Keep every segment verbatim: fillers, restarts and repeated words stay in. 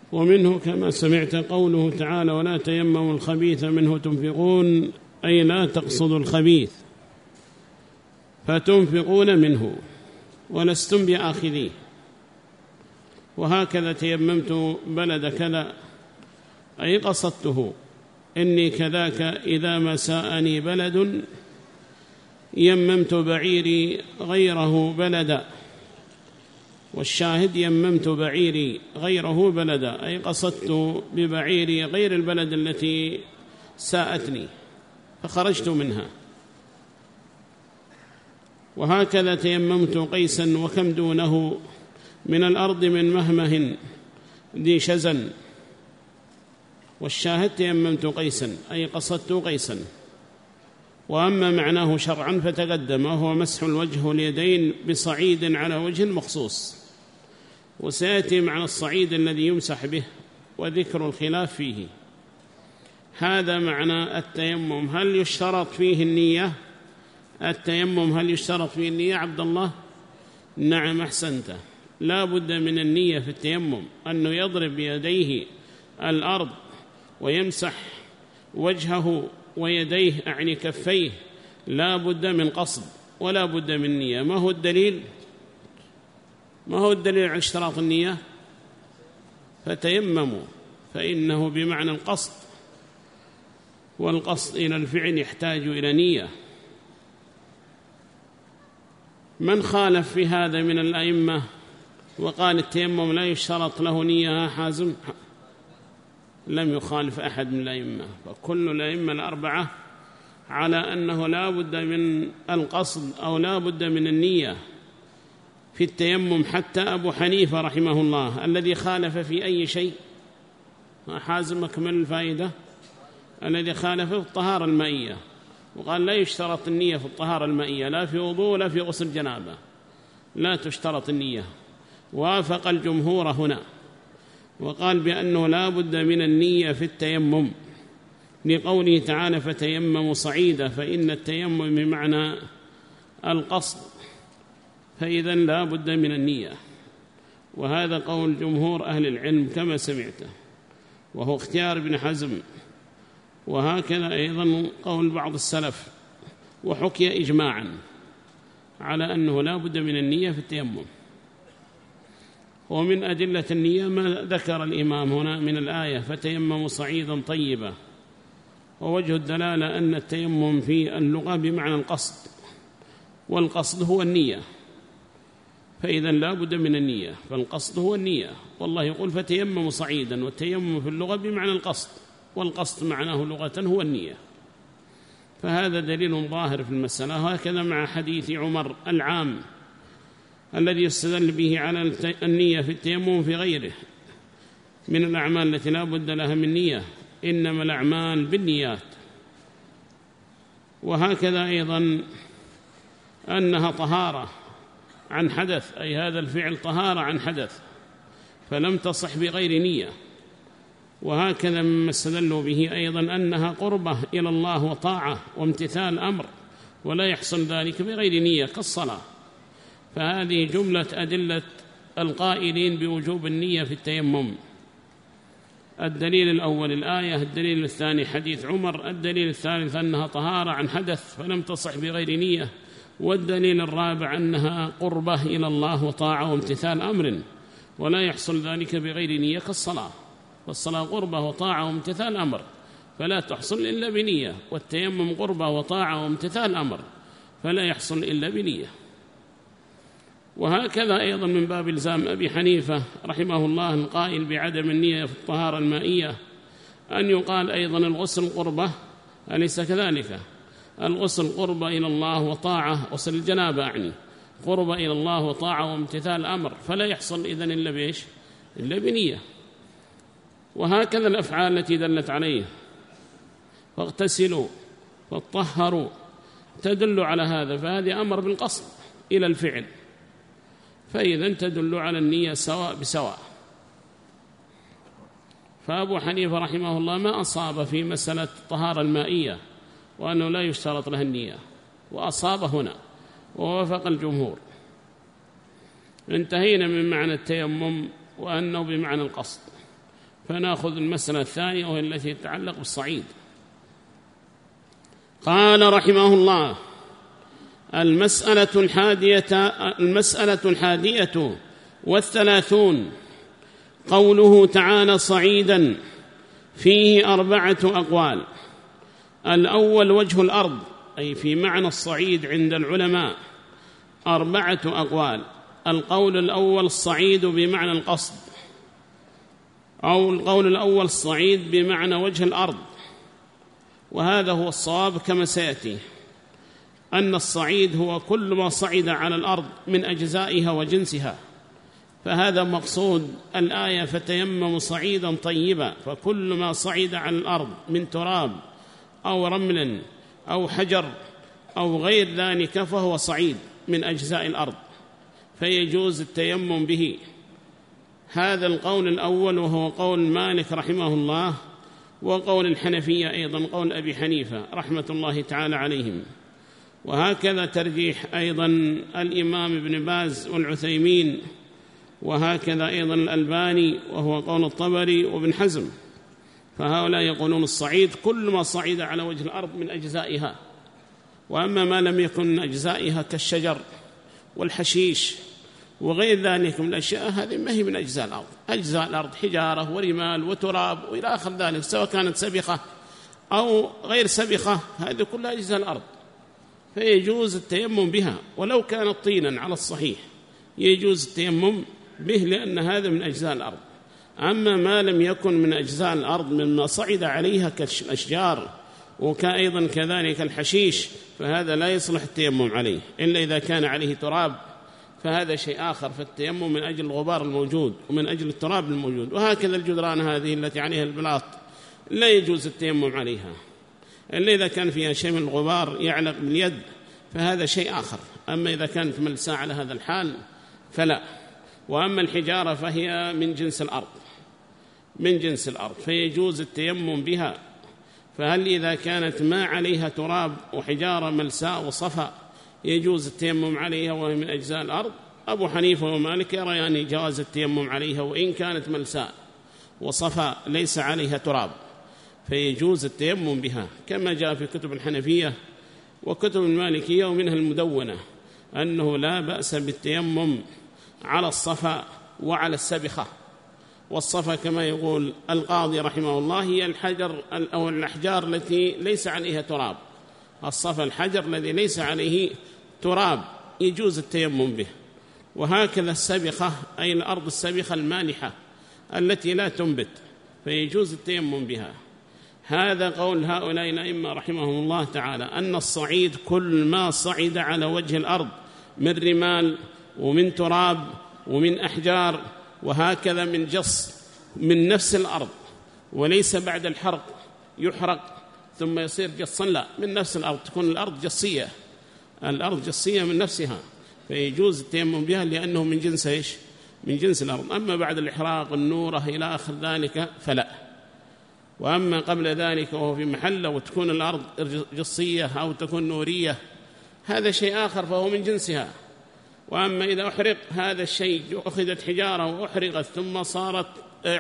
ومنه كما سمعت قوله تعالى ولا تيمموا الخبيث منه تنفقون، أي لا تقصدوا الخبيث فتنفقون منه ولستم بآخذيه. وهكذا تيممت بلد كذا، أي قصدته، إني كذاك إذا ما ساءني بلد يممت بعيري غيره بلدا، والشاهد يممت بعيري غيره بلدا، أي قصدت ببعيري غير البلد التي ساءتني فخرجت منها. وهكذا تيممت قيسا وكم دونه من الأرض من مهمه ذي شزن، والشاهد تيممت قيسا أي قصدت قيسا. وأما معناه شرعا فتقدم، وهو مسح الوجه واليدين بصعيد على وجه مخصوص، وسيأتي معنى الصعيد الذي يمسح به وذكر الخلاف فيه. هذا معنى التيمم. هل يشترط فيه النية؟ التيمم هل يشترط فيه النية عبد الله؟ نعم أحسنت، لا بد من النية في التيمم، أنه يضرب بيديه الأرض ويمسح وجهه ويديه أعني كفيه، لا بد من قصد ولا بد من نية. ما هو الدليل؟ ما هو الدليل على اشتراط النية؟ فتيمموا، فإنه بمعنى القصد، والقصد إلى الفعل يحتاج إلى نية. من خالف في هذا من الأئمة وقال التيمم لا يشترط له نية حازم؟ لم يخالف أحد من الأئمة، فكل الأئمة الأربعة على أنه لا بد من القصد أو لا بد من النية في التيمم، حتى أبو حنيفة رحمه الله الذي خالف في أي شيء؟ حازم أكمل الفائدة. الذي خالف في الطهارة المائية وقال لا يشترط النية في الطهارة المائية، لا في وضوء ولا في غسل جنابة، لا تشترط النية. وافق الجمهور هنا وقال بأنه لا بد من النية في التيمم، لقوله تعالى فتيمموا صعيدا، فإن التيمم بمعنى القصد، فإذا لا بد من النية. وهذا قول جمهور أهل العلم كما سمعته، وهو اختيار ابن حزم، وهكذا أيضا قول بعض السلف، وحكي إجماعا على أنه لا بد من النية في التيمم. ومن أدلة النية ما ذكر الإمام هنا من الآية فتيمموا صعيدا طيبا، ووجه الدلالة أن التيمم في اللغة بمعنى القصد، والقصد هو النية، فإذا لا بد من النية، فالقصد هو النية. والله يقول فتيمموا صعيدا، والتيمم في اللغة بمعنى القصد، والقصد معناه لغة هو النية، فهذا دليل ظاهر في المسألة. وهكذا مع حديث عمر العام الذي يستدل به على النية في التيمم في غيره من الأعمال التي لا بد لها من نية، إنما الأعمال بالنيات. وهكذا أيضا أنها طهارة عن حدث، أي هذا الفعل طهارة عن حدث فلم تصح بغير نية. وهكذا مما استدلوا به أيضا أنها قربة إلى الله وطاعة وامتثال أمر، ولا يحصل ذلك بغير نية كالصلاة. فهذه جملة أدلة القائلين بوجوب النية في التيمم. الدليل الأول الآية، الدليل الثاني حديث عمر، الدليل الثالث أنها طهارة عن حدث فلم تصح بغير نية، والدليل الرابع أنها قربة إلى الله وطاعة وامتثال أمر، ولا يحصل ذلك بغير نية كالصلاة، والصلاة قربة وطاعة وامتثال أمر فلا تحصل إلا بنية، والتيمم قربة وطاعة وامتثال أمر فلا يحصل إلا بنية. وهكذا أيضا من باب إلزام أبي حنيفة رحمه الله القائل بعدم النية في الطهارة المائية أن يقال أيضا الغسل قربة، أليس كذلك؟ الغسل قربة إلى الله وطاعة، غسل الجنابة أعني قربة إلى الله وطاعة وامتثال أمر، فلا يحصل إذن إلا بإيش؟ إلا بنية. وهكذا الأفعال التي دلت عليه، فاغتسلوا فاطهروا، تدل على هذا، فهذه أمر بالقصد إلى الفعل، فإذا تدل على النية سواء بسواء. فأبو حنيفة رحمه الله ما أصاب في مسألة الطهارة المائية وأنه لا يشترط لها النية، وأصاب هنا ووافق الجمهور. انتهينا من معنى التيمم وأنه بمعنى القصد. فنأخذ المسألة الثانية وهي التي تتعلق بالصعيد. قال رحمه الله: المسألة الحادية المسألة الحادية والثلاثون قوله تعالى: صعيدا، فيه أربعة أقوال. الأول وجه الأرض، أي في معنى الصعيد عند العلماء أربعة أقوال. القول الأول الصعيد بمعنى القصد، أو القول الأول الصعيد بمعنى وجه الأرض، وهذا هو الصواب كما سيأتي، أن الصعيد هو كل ما صعد على الأرض من أجزائها وجنسها، فهذا مقصود الآية: فتيمموا صعيدا طيبا، فكل ما صعد على الأرض من تراب أو رمل أو حجر أو غير ذلك فهو صعيد من أجزاء الأرض، فيجوز التيمم به. هذا القول الأول، وهو قول مالك رحمه الله، وقول الحنفية أيضا، قول أبي حنيفة رحمة الله تعالى عليهم. وهكذا ترجيح أيضا الإمام ابن باز والعثيمين، وهكذا أيضا الألباني، وهو قول الطبري وابن حزم. فهؤلاء يقولون الصعيد كل ما صعد على وجه الأرض من أجزائها، وأما ما لم يكن من أجزائها كالشجر والحشيش وغير ذلك من الأشياء، هذه ما هي من أجزاء الأرض. أجزاء الأرض حجارة ورمال وتراب وإلى آخر ذلك، سواء كانت سبخة أو غير سبخة، هذه كلها أجزاء الأرض، فيجوز التيمم بها. ولو كانت طينا على الصحيح يجوز التيمم به، لأن هذا من أجزاء الأرض. أما ما لم يكن من أجزاء الأرض مما صعد عليها كالأشجار وكأيضا كذلك الحشيش، فهذا لا يصلح التيمم عليه إلا إذا كان عليه تراب، فهذا شيء آخر، فالتيمم من أجل الغبار الموجود ومن أجل التراب الموجود. وهكذا الجدران هذه التي عليها البلاط لا يجوز التيمم عليها إلا إذا كان فيها شيء من الغبار يعلق باليد، فهذا شيء آخر. أما إذا كانت ملساء على هذا الحال فلا. وأما الحجارة فهي من جنس الأرض، من جنس الأرض، فيجوز التيمم بها. فهل إذا كانت ما عليها تراب وحجارة ملساء وصفا يجوز التيمم عليها وهي من أجزاء الأرض؟ أبو حنيفة ومالك يرى يعني جواز التيمم عليها وإن كانت ملساء وصفا ليس عليها تراب، فيجوز التيمم بها، كما جاء في كتب الحنفية وكتب المالكية ومنها المدونة أنه لا بأس بالتيمم على الصفا وعلى السبخة. والصفا كما يقول القاضي رحمه الله هي الحجر أو الأحجار التي ليس عليها تراب. الصفا الحجر الذي ليس عليه تراب يجوز التيمم به. وهكذا السبخة أي الأرض السبخة المالحة التي لا تنبت، فيجوز التيمم بها. هذا قول هؤلاء الأئمة رحمهم الله تعالى، أن الصعيد كل ما صعد على وجه الأرض من رمال ومن تراب ومن أحجار، وهكذا من جص من نفس الأرض، وليس بعد الحرق يحرق ثم يصير جصا، لا، من نفس الأرض، تكون الأرض جصية، الأرض جصية من نفسها، فيجوز التيمم بها لأنه من جنس إيش؟ من جنس الأرض. أما بعد الإحراق النورة إلى آخر ذلك فلا. وأما قبل ذلك وهو في محله وتكون الأرض جصية أو تكون نورية، هذا شيء آخر فهو من جنسها. وأما إذا أحرق هذا الشيء، أخذت حجارة وأحرقت ثم صارت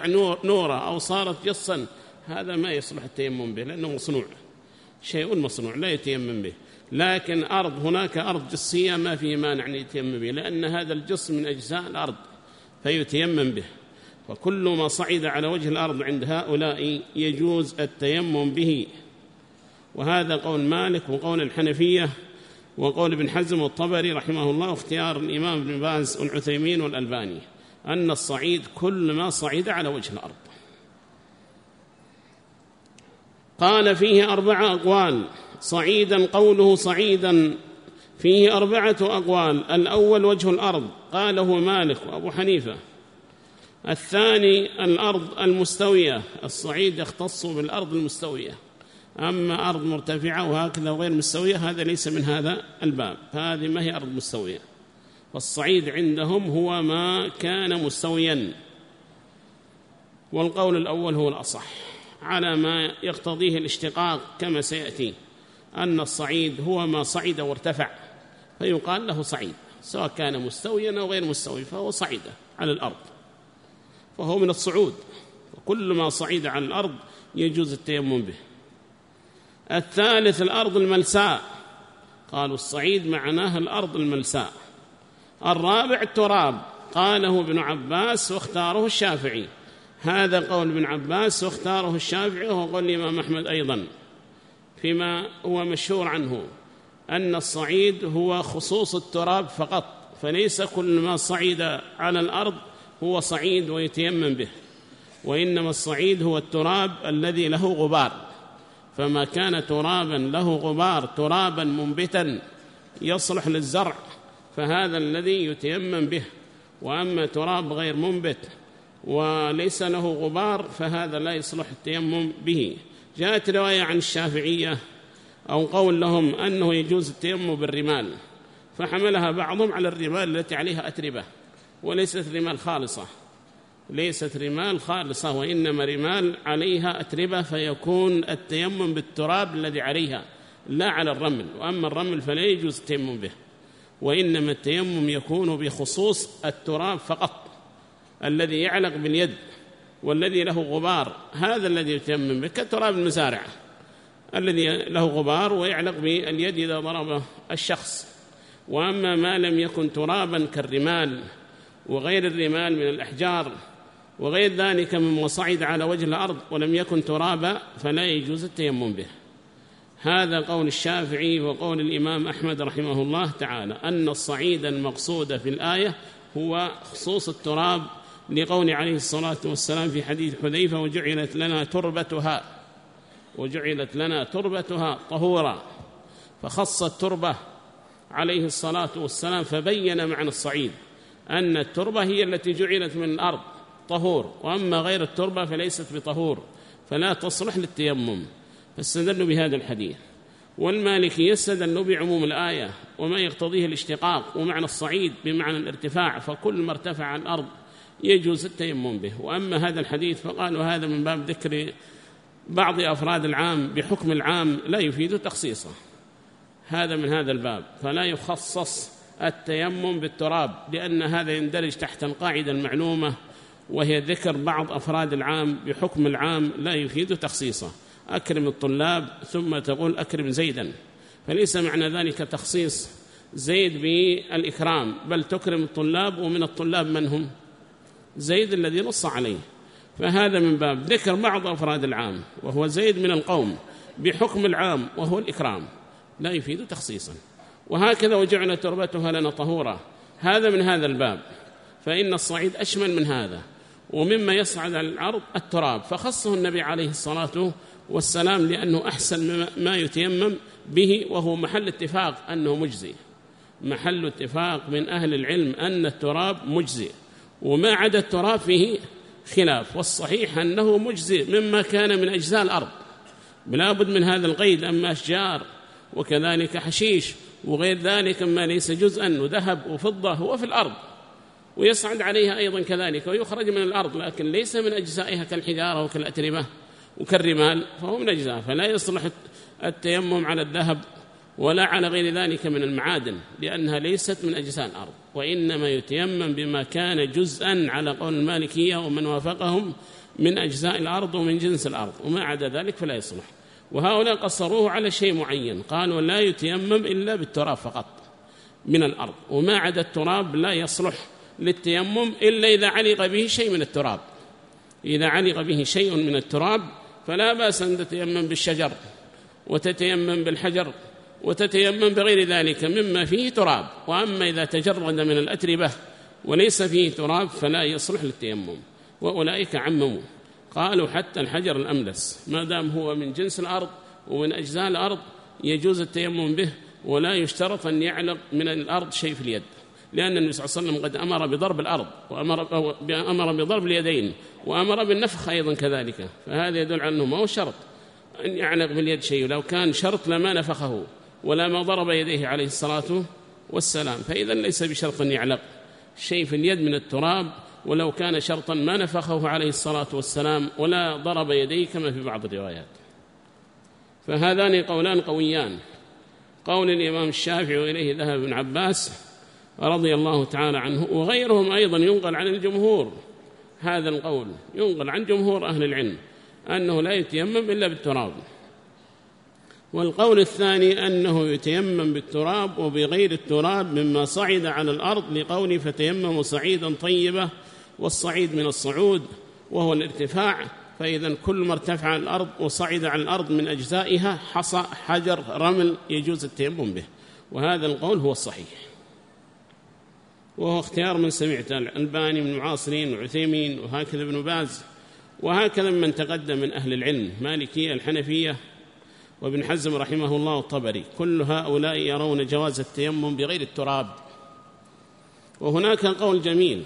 نورة أو صارت جصا، هذا ما يصلح التيمم به لأنه مصنوع، شيء مصنوع لا يتيمم به. لكن أرض، هناك أرض جصية ما في مانع أن يتيمم به، لأن هذا الجص من أجزاء الأرض فيتيمم به. وكل ما صعد على وجه الأرض عند هؤلاء يجوز التيمم به. وهذا قول مالك وقول الحنفية وقول ابن حزم والطبري رحمه الله، واختيار الإمام ابن باز والعثيمين والألباني، أن الصعيد كل ما صعد على وجه الأرض. قال فيه أربع أقوال. صعيدا، قوله صعيدا فيه أربعة أقوال. الأول وجه الأرض، قاله مالك وأبو حنيفة. الثاني الأرض المستوية، الصعيد يختص بالأرض المستوية، أما أرض مرتفعة وهكذا غير مستوية هذا ليس من هذا الباب، فهذه ما هي أرض مستوية. فالصعيد عندهم هو ما كان مستويا، والقول الأول هو الأصح على ما يقتضيه الاشتقاق كما سيأتي، أن الصعيد هو ما صعد وارتفع فيقال له صعيد، سواء كان مستويا أو غير مستوي فهو صعيد على الأرض، فهو من الصعود. فكل ما صعيد على الأرض يجوز التيمم به. الثالث الأرض الملساء، قالوا الصعيد معناه الأرض الملساء. الرابع التراب، قاله ابن عباس واختاره الشافعي، هذا قول ابن عباس واختاره الشافعي وهو قول الإمام أحمد أيضا، فيما هو مشهور عنه أن الصعيد هو خصوص التراب فقط، فليس كل ما صعيد على الأرض هو صعيد ويتيمم به، وإنما الصعيد هو التراب الذي له غبار، فما كان ترابا له غبار ترابا منبتا يصلح للزرع فهذا الذي يتيمم به، وأما تراب غير منبت وليس له غبار فهذا لا يصلح التيمم به. جاءت رواية عن الشافعية أو قول لهم أنه يجوز التيمم بالرمال، فحملها بعضهم على الرمال التي عليها أتربة، وليست رمال خالصة، ليست رمال خالصة وإنما رمال عليها أتربة، فيكون التيمم بالتراب الذي عليها لا على الرمل، وأما الرمل فلا يجوز التيمم به، وإنما التيمم يكون بخصوص التراب فقط الذي يعلق باليد والذي له غبار، هذا الذي يتيمم به، كتراب المزارع الذي له غبار ويعلق باليد إذا ضربه الشخص. وأما ما لم يكن ترابا كالرمال وغير الرمال من الأحجار وغير ذلك مما صعد على وجه الأرض ولم يكن ترابا فلا يجوز التيمم به. هذا قول الشافعي وقول الإمام أحمد رحمه الله تعالى، أن الصعيد المقصود في الآية هو خصوص التراب، لقول عليه الصلاة والسلام في حديث حذيفة: وجعلت لنا تربتها وجعلت لنا تربتها طهورا، فخص التربة عليه الصلاة والسلام، فبين معنى الصعيد أن التربة هي التي جعلت من الأرض طهور، وأما غير التربة فليست بطهور فلا تصلح للتيمم، فاستدلوا بهذا الحديث. والمالكي يستدل بعموم الآية وما يقتضيه الاشتقاق، ومعنى الصعيد بمعنى الارتفاع، فكل ما ارتفع عن الأرض يجوز التيمم به. وأما هذا الحديث فقالوا هذا من باب ذكر بعض أفراد العام بحكم العام لا يفيد تخصيصه، هذا من هذا الباب، فلا يخصص التيمم بالتراب، لأن هذا يندرج تحت القاعدة المعلومة وهي ذكر بعض أفراد العام بحكم العام لا يفيد تخصيصه. أكرم الطلاب ثم تقول أكرم زيدا، فليس معنى ذلك تخصيص زيد بالإكرام، بل تكرم الطلاب، ومن الطلاب من هم؟ زيد الذي نص عليه، فهذا من باب ذكر بعض أفراد العام وهو زيد من القوم بحكم العام وهو الإكرام، لا يفيد تخصيصا. وهكذا وجعل تربتها لنا طهورا، هذا من هذا الباب، فإن الصعيد أشمل من هذا، ومما يصعد على الأرض التراب، فخصه النبي عليه الصلاة والسلام لأنه أحسن ما يتيمم به، وهو محل اتفاق أنه مجزي، محل اتفاق من أهل العلم أن التراب مجزي، وما عدا التراب فيه خلاف، والصحيح أنه مجزي مما كان من أجزاء الأرض بلا بد من هذا القيد، أما أشجار وكذلك حشيش وغير ذلك ما ليس جزءا وذهب وفضة هو في الأرض ويصعد عليها أيضا كذلك ويخرج من الأرض، لكن ليس من أجزائها كالحجارة وكالأتربة وكالرمال، فهو من أجزاء، فلا يصلح التيمم على الذهب ولا على غير ذلك من المعادن، لأنها ليست من أجزاء الأرض، وإنما يتيمم بما كان جزءا على قول المالكية ومن وافقهم من أجزاء الأرض ومن جنس الأرض، وما عدا ذلك فلا يصلح. وهؤلاء قصروه على شيء معين، قالوا لا يتيمم إلا بالتراب فقط من الأرض، وما عدا التراب لا يصلح للتيمم إلا إذا علق به شيء من التراب، إذا علق به شيء من التراب فلا بأس أن تتيمم بالشجر وتتيمم بالحجر وتتيمم بغير ذلك مما فيه تراب، وأما إذا تجرد من الأتربة وليس فيه تراب فلا يصلح للتيمم. وأولئك عمموا، قالوا حتى الحجر الأملس ما دام هو من جنس الأرض ومن أجزاء الأرض يجوز التيمم به، ولا يشترط أن يعلق من الأرض شيء في اليد، لأن النبي صلى الله عليه وسلم قد أمر بضرب الأرض وأمر أمر بضرب اليدين وأمر بالنفخ أيضا كذلك، فهذا يدل على أنه ما هو شرط أن يعلق باليد شيء، لو كان شرط لما نفخه ولا ما ضرب يديه عليه الصلاة والسلام، فإذا ليس بشرط أن يعلق شيء في اليد من التراب، ولو كان شرطا ما نفخه عليه الصلاة والسلام ولا ضرب يديه كما في بعض الروايات. فهذان قولان قويان، قول الإمام الشافعي وإليه ذهب ابن عباس رضي الله تعالى عنه، وغيرهم أيضا ينقل عن الجمهور هذا القول ينقل عن جمهور أهل العلم أنه لا يتيمم إلا بالتراب. والقول الثاني أنه يتيمم بالتراب وبغير التراب مما صعد على الأرض، لقول فتيمموا صعيدا طيبة، والصعيد من الصعود وهو الارتفاع، فإذا كل ما ارتفع الأرض وصعد على الأرض من أجزائها حصى حجر رمل يجوز التيمم به، وهذا القول هو الصحيح، وهو اختيار من سمعت الألباني من المعاصرين وعثيمين وهكذا ابن باز وهكذا من تقدم من أهل العلم، مالكية الحنفية وابن حزم رحمه الله الطبري، كل هؤلاء يرون جواز التيمم بغير التراب. وهناك قول جميل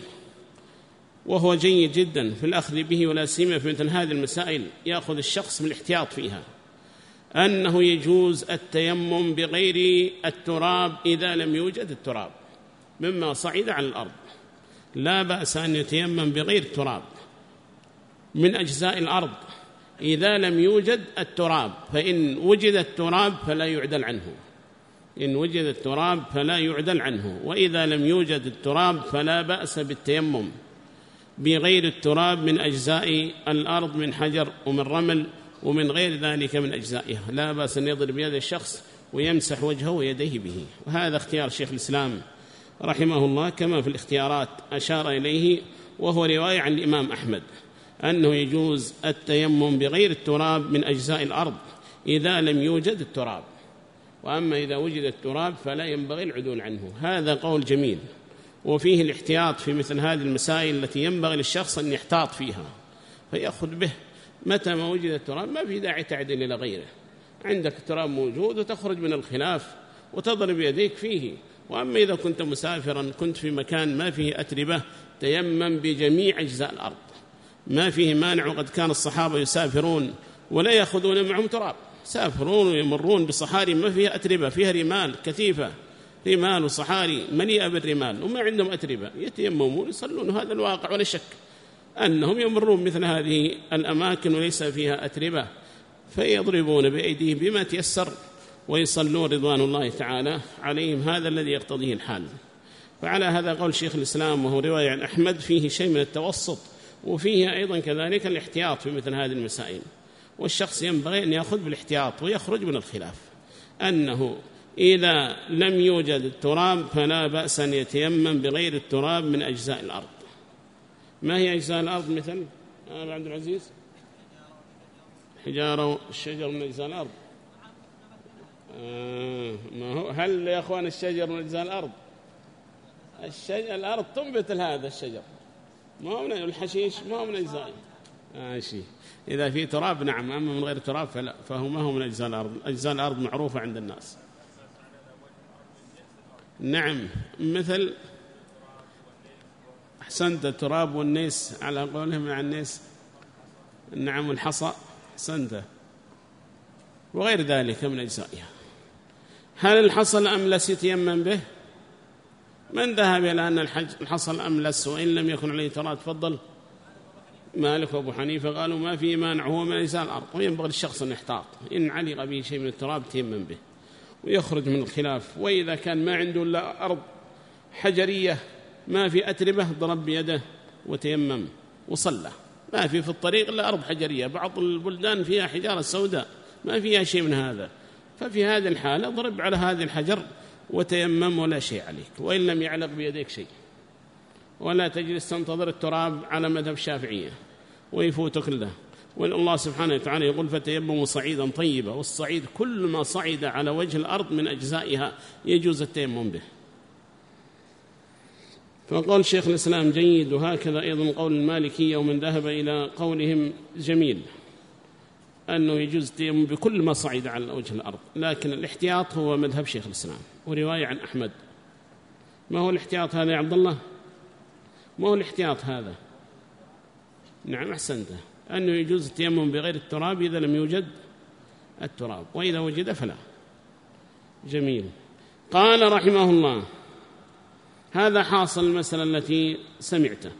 وهو جيد جدا في الأخذ به، ولا سيما في مثل هذه المسائل يأخذ الشخص بالاحتياط فيها، أنه يجوز التيمم بغير التراب إذا لم يوجد التراب مما صعد على الأرض، لا بأس أن يتيمم بغير التراب من أجزاء الأرض إذا لم يوجد التراب، فإن وجد التراب فلا يعدل عنه، إن وجد التراب فلا يعدل عنه، وإذا لم يوجد التراب فلا بأس بالتيمم بغير التراب من أجزاء الأرض من حجر ومن رمل ومن غير ذلك من أجزائها، لا بأس أن يضرب يد الشخص ويمسح وجهه ويديه به. وهذا اختيار شيخ الإسلام رحمه الله كما في الاختيارات أشار إليه، وهو رواية عن الإمام أحمد أنه يجوز التيمم بغير التراب من أجزاء الأرض إذا لم يوجد التراب، وأما إذا وجد التراب فلا ينبغي العدول عنه. هذا قول جميل، وفيه الاحتياط في مثل هذه المسائل التي ينبغي للشخص أن يحتاط فيها فيأخذ به متى ما وجد التراب، ما في داعي تعدل إلى غيره، عندك التراب موجود وتخرج من الخلاف وتضرب يديك فيه. وأما إذا كنت مسافرا كنت في مكان ما فيه أتربة تيمم بجميع أجزاء الأرض، ما فيه مانع. وقد كان الصحابة يسافرون ولا يأخذون معهم تراب، سافرون ويمرون بصحاري ما فيها أتربة، فيها رمال كثيفة، رمال وصحاري مليئة بالرمال وما عندهم أتربة، يتيممون يصلون. هذا الواقع ولا شك أنهم يمرون مثل هذه الأماكن وليس فيها أتربة، فيضربون بأيديهم بما تيسر ويصلون رضوان الله تعالى عليهم، هذا الذي يقتضيه الحال. فعلى هذا قول شيخ الإسلام، وهو رواية عن أحمد، فيه شيء من التوسط، وفيه أيضا كذلك الاحتياط في مثل هذه المسائل، والشخص ينبغي أن يأخذ بالاحتياط ويخرج من الخلاف، أنه إذا لم يوجد التراب فلا بأس أن يتيمم بغير التراب من أجزاء الأرض. ما هي أجزاء الأرض مثل آه عبد العزيز؟ حجارة الشجر من أجزاء الأرض. آه ما هو هل يا أخوان الشجر من أجزاء الأرض؟ الشجر الأرض تنبت هذا الشجر، ما هو من الحشيش، ما هو من أجزاء آه شيء. إذا في تراب نعم، أما من غير تراب فلا، فهو ما هو من أجزاء الأرض. أجزاء الأرض معروفة عند الناس. نعم، مثل أحسنت التراب والنيس على قولهم عن النيس، نعم، والحصى، أحسنت، وغير ذلك من أجزائها. هل الحصى الأملس يتيمم به؟ من ذهب إلى أن الحصى الأملس وإن لم يكن عليه تراب؟ تفضل. مالك وأبو حنيفة قالوا ما في مانع، هو من أجزاء الأرض، وينبغي الشخص أن يحتاط، إن علق به شيء من التراب تيمم به ويخرج من الخلاف. وإذا كان ما عنده إلا أرض حجرية ما في أتربة ضرب بيده وتيمم وصلى، ما في في الطريق إلا أرض حجرية، بعض البلدان فيها حجارة سوداء ما فيها شيء من هذا، ففي هذه الحالة ضرب على هذه الحجر وتيمم ولا شيء عليك، وإن لم يعلق بيديك شيء، ولا تجلس تنتظر التراب على مذهب الشافعية ويفوتك له. والله سبحانه وتعالى يقول فتيمموا صعيدا طيبا، والصعيد كل ما صعد على وجه الأرض من أجزائها يجوز التيمم به. فقال شيخ الإسلام جيد، وهكذا أيضا قول المالكية ومن ذهب إلى قولهم جميل، أنه يجوز التيمم بكل ما صعد على وجه الأرض، لكن الاحتياط هو مذهب شيخ الإسلام ورواية عن أحمد. ما هو الاحتياط هذا يا عبد الله؟ ما هو الاحتياط هذا؟ نعم أحسنته، أنه يجوز التيمم بغير التراب إذا لم يوجد التراب، وإذا وجد فلا. جميل. قال رحمه الله هذا حاصل المسألة التي سمعته.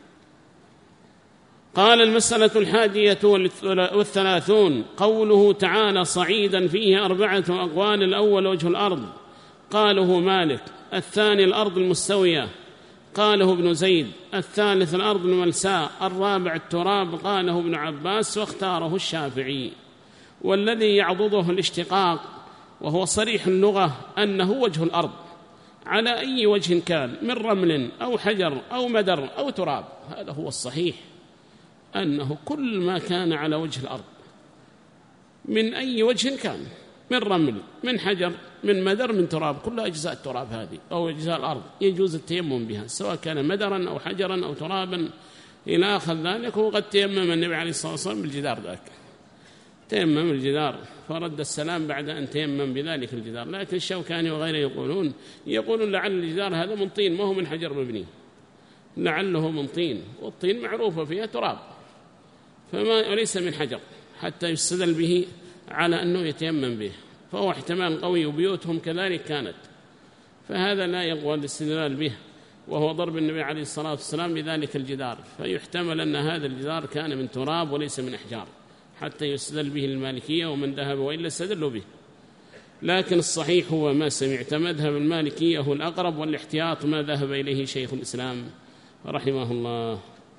قال المسألة الحادية والثلاثون قوله تعالى صعيدا فيه أربعة أقوال، الأول وجه الأرض قاله مالك، الثاني الأرض المستوية قاله ابن زيد. الثالث الأرض الملساء. الرابع التراب قاله ابن عباس واختاره الشافعي. والذي يعضده الاشتقاق، وهو صريح اللغة أنه وجه الأرض على أي وجه كان، من رمل أو حجر أو مدر أو تراب. هذا هو الصحيح، أنه كل ما كان على وجه الأرض من أي وجه كان، من رمل، من حجر، من مدر، من تراب، كل أجزاء التراب هذه أو أجزاء الأرض يجوز التيمم بها، سواء كان مدرا أو حجرا أو ترابا إلى آخر ذلك. وقد تيمم النبي عليه الصلاة والسلام بالجدار ذاك، تيمم الجدار فرد السلام بعد أن تيمم بذلك الجدار. لكن الشوكاني وغيره يقولون يقولون لعل الجدار هذا من طين، ما هو من حجر مبني، لعله من طين، والطين معروفة فيها تراب، فما ليس من حجر حتى يستدل به على أنه يتيمم به، فهو احتمال قوي، وبيوتهم كذلك كانت، فهذا لا يقوى الاستدلال به، وهو ضرب النبي عليه الصلاة والسلام بذلك الجدار، فيحتمل أن هذا الجدار كان من تراب وليس من أحجار حتى يستدل به المالكية ومن ذهب وإلا استدلوا به. لكن الصحيح هو ما سمعت، مذهب المالكية هو الأقرب، والاحتياط ما ذهب إليه شيخ الإسلام رحمه الله.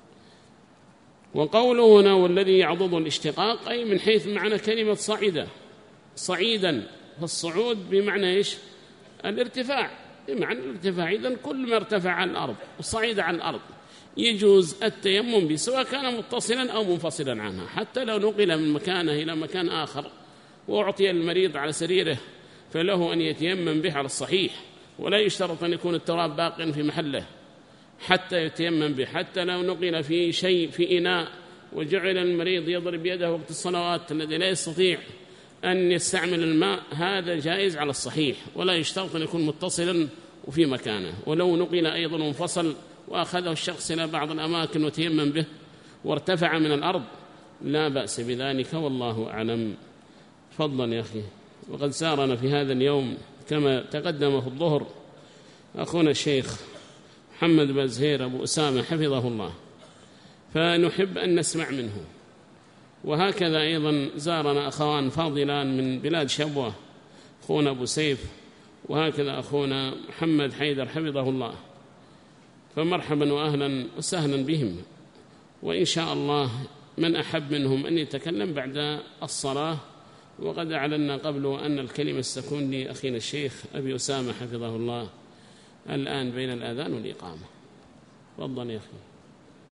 وقوله هنا والذي يعضد الاشتقاق، أي من حيث معنى كلمة صعيدة، صعيدا، فالصعود بمعنى إيش؟ الارتفاع، بمعنى الارتفاع. إذن كل ما ارتفع عن الأرض وصعيد عن الأرض يجوز التيمم به، سواء كان متصلا أو منفصلا عنها، حتى لو نقل من مكانه إلى مكان آخر وأعطي المريض على سريره فله أن يتيمم به على الصحيح، ولا يشترط أن يكون التراب باق في محله حتى يتيمم به. حتى لو نقل في شيء في إناء وجعل المريض يضرب يده وقت الصلوات الذي لا يستطيع أن يستعمل الماء، هذا جائز على الصحيح، ولا يشترط أن يكون متصلا وفي مكانه. ولو نقل أيضا منفصل وأخذه الشخص إلى بعض الأماكن وتيمم به وارتفع من الأرض لا بأس بذلك، والله أعلم. فضلا يا أخي. وقد سارنا في هذا اليوم كما تقدم في الظهر أخونا الشيخ محمد بن زهير أبو أسامة حفظه الله، فنحب أن نسمع منه. وهكذا أيضا زارنا أخوان فاضلان من بلاد شبوة، أخونا أبو سيف، وهكذا أخونا محمد حيدر حفظه الله، فمرحبا وأهلا وسهلا بهم. وإن شاء الله من أحب منهم أن يتكلم بعد الصلاة، وقد أعلنا قبل أن الكلمة ستكون لأخينا الشيخ أبي أسامة حفظه الله الآن بين الآذان والإقامة. تفضل يا أخي.